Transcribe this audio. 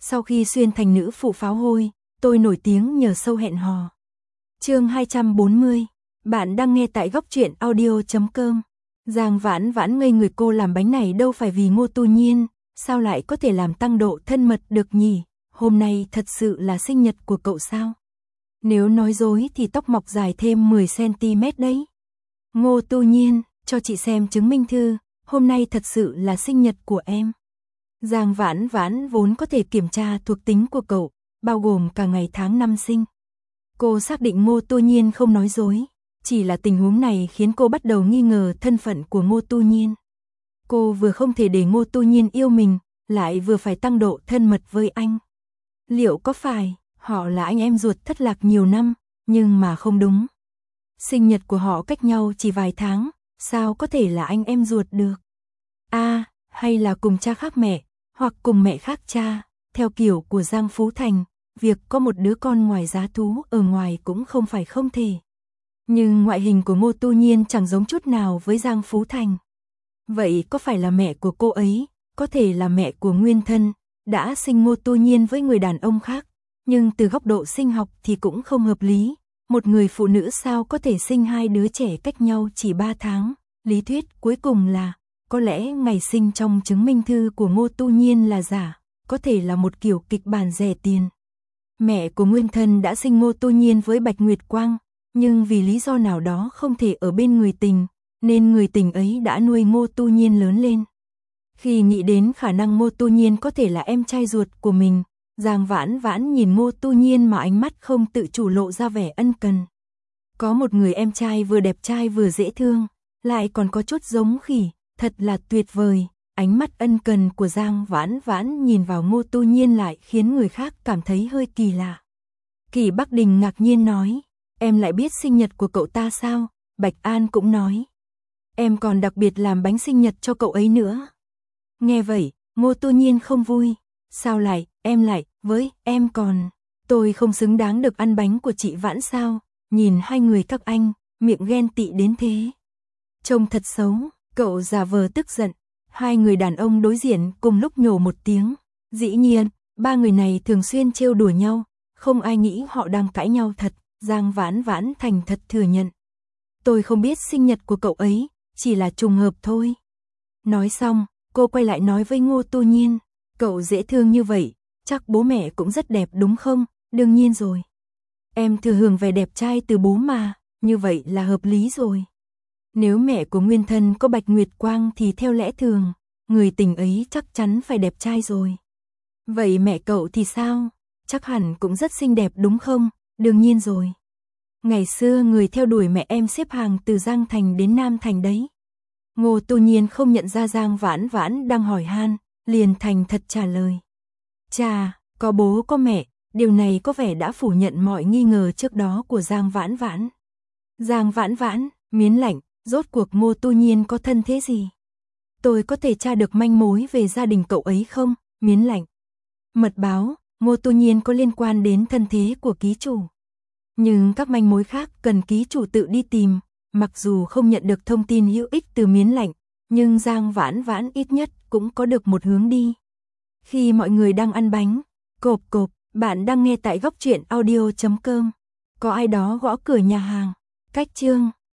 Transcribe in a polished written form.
Sau khi xuyên thành nữ phụ pháo hôi, tôi nổi tiếng nhờ show hẹn hò. Chương 240. Bạn đang nghe tại góc truyện audio.com. Giang Vãn Vãn ngây người, cô làm bánh này đâu phải vì Ngô Tu Nhiên, sao lại có thể làm tăng độ thân mật được nhỉ? Hôm nay thật sự là sinh nhật của cậu sao? Nếu nói dối thì tóc mọc dài thêm 10 cm đấy. Ngô Tu Nhiên, cho chị xem chứng minh thư, hôm nay thật sự là sinh nhật của em. Giang Vãn Vãn vốn có thể kiểm tra thuộc tính của cậu, bao gồm cả ngày tháng năm sinh. Cô xác định Ngô Tu Nhiên không nói dối, chỉ là tình huống này khiến cô bắt đầu nghi ngờ thân phận của Ngô Tu Nhiên. Cô vừa không thể để Ngô Tu Nhiên yêu mình, lại vừa phải tăng độ thân mật với anh. Liệu có phải họ là anh em ruột thất lạc nhiều năm, nhưng mà không đúng. Sinh nhật của họ cách nhau chỉ vài tháng, sao có thể là anh em ruột được? Hay là cùng cha khác mẹ, hoặc cùng mẹ khác cha, theo kiểu của Giang Phú Thành, việc có một đứa con ngoài giá thú ở ngoài cũng không phải không thể. Nhưng ngoại hình của Ngô Tu Nhiên chẳng giống chút nào với Giang Phú Thành. Vậy có phải là mẹ của cô ấy, có thể là mẹ của nguyên thân, đã sinh Ngô Tu Nhiên với người đàn ông khác, nhưng từ góc độ sinh học thì cũng không hợp lý. Một người phụ nữ sao có thể sinh hai đứa trẻ cách nhau chỉ 3 tháng, lý thuyết cuối cùng là, có lẽ ngày sinh trong chứng minh thư của Ngô Tu Nhiên là giả, có thể là một kiểu kịch bản rẻ tiền. Mẹ của nguyên thân đã sinh Ngô Tu Nhiên với Bạch Nguyệt Quang, nhưng vì lý do nào đó không thể ở bên người tình, nên người tình ấy đã nuôi Ngô Tu Nhiên lớn lên. Khi nghĩ đến khả năng Ngô Tu Nhiên có thể là em trai ruột của mình, Giang Vãn Vãn nhìn Ngô Tu Nhiên mà ánh mắt không tự chủ lộ ra vẻ ân cần. Có một người em trai vừa đẹp trai vừa dễ thương, lại còn có chút giống khỉ, thật là tuyệt vời. Ánh mắt ân cần của Giang Vãn Vãn nhìn vào Ngô Tu Nhiên lại khiến người khác cảm thấy hơi kỳ lạ. Kỳ Bắc Đình ngạc nhiên nói, em lại biết sinh nhật của cậu ta sao? Bạch An cũng nói, em còn đặc biệt làm bánh sinh nhật cho cậu ấy nữa. Nghe vậy, Ngô Tu Nhiên không vui, sao lại, em lại, với em còn, tôi không xứng đáng được ăn bánh của chị Vãn sao? Nhìn hai người các anh, miệng ghen tị đến thế. Trông thật xấu, cậu giả vờ tức giận. Hai người đàn ông đối diện cùng lúc nhổ một tiếng. Dĩ nhiên, ba người này thường xuyên trêu đùa nhau, không ai nghĩ họ đang cãi nhau thật. Giang Vãn Vãn thành thật thừa nhận. Tôi không biết sinh nhật của cậu ấy, chỉ là trùng hợp thôi. Nói xong, cô quay lại nói với Ngô Tu Nhiên, cậu dễ thương như vậy, chắc bố mẹ cũng rất đẹp đúng không? Đương nhiên rồi. Em thừa hưởng vẻ đẹp trai từ bố mà, như vậy là hợp lý rồi. Nếu mẹ của nguyên thân có Bạch Nguyệt Quang thì theo lẽ thường, người tình ấy chắc chắn phải đẹp trai rồi. Vậy mẹ cậu thì sao? Chắc hẳn cũng rất xinh đẹp đúng không? Đương nhiên rồi. Ngày xưa người theo đuổi mẹ em xếp hàng từ Giang Thành đến Nam Thành đấy. Ngô Tu Nhiên không nhận ra Giang Vãn Vãn đang hỏi han, liền thành thật trả lời. Chà, có bố có mẹ, điều này có vẻ đã phủ nhận mọi nghi ngờ trước đó của Giang Vãn Vãn. Giang Vãn Vãn, miến lạnh, rốt cuộc Ngô Tu Nhiên có thân thế gì? Tôi có thể tra được manh mối về gia đình cậu ấy không? Miến lạnh. Mật báo, Ngô Tu Nhiên có liên quan đến thân thế của ký chủ. Nhưng các manh mối khác cần ký chủ tự đi tìm, mặc dù không nhận được thông tin hữu ích từ miến lạnh, nhưng Giang Vãn Vãn ít nhất cũng có được một hướng đi. Khi mọi người đang ăn bánh, cộp cộp, bạn đang nghe tại góc truyện audio.com. Có ai đó gõ cửa nhà hàng. Cách chương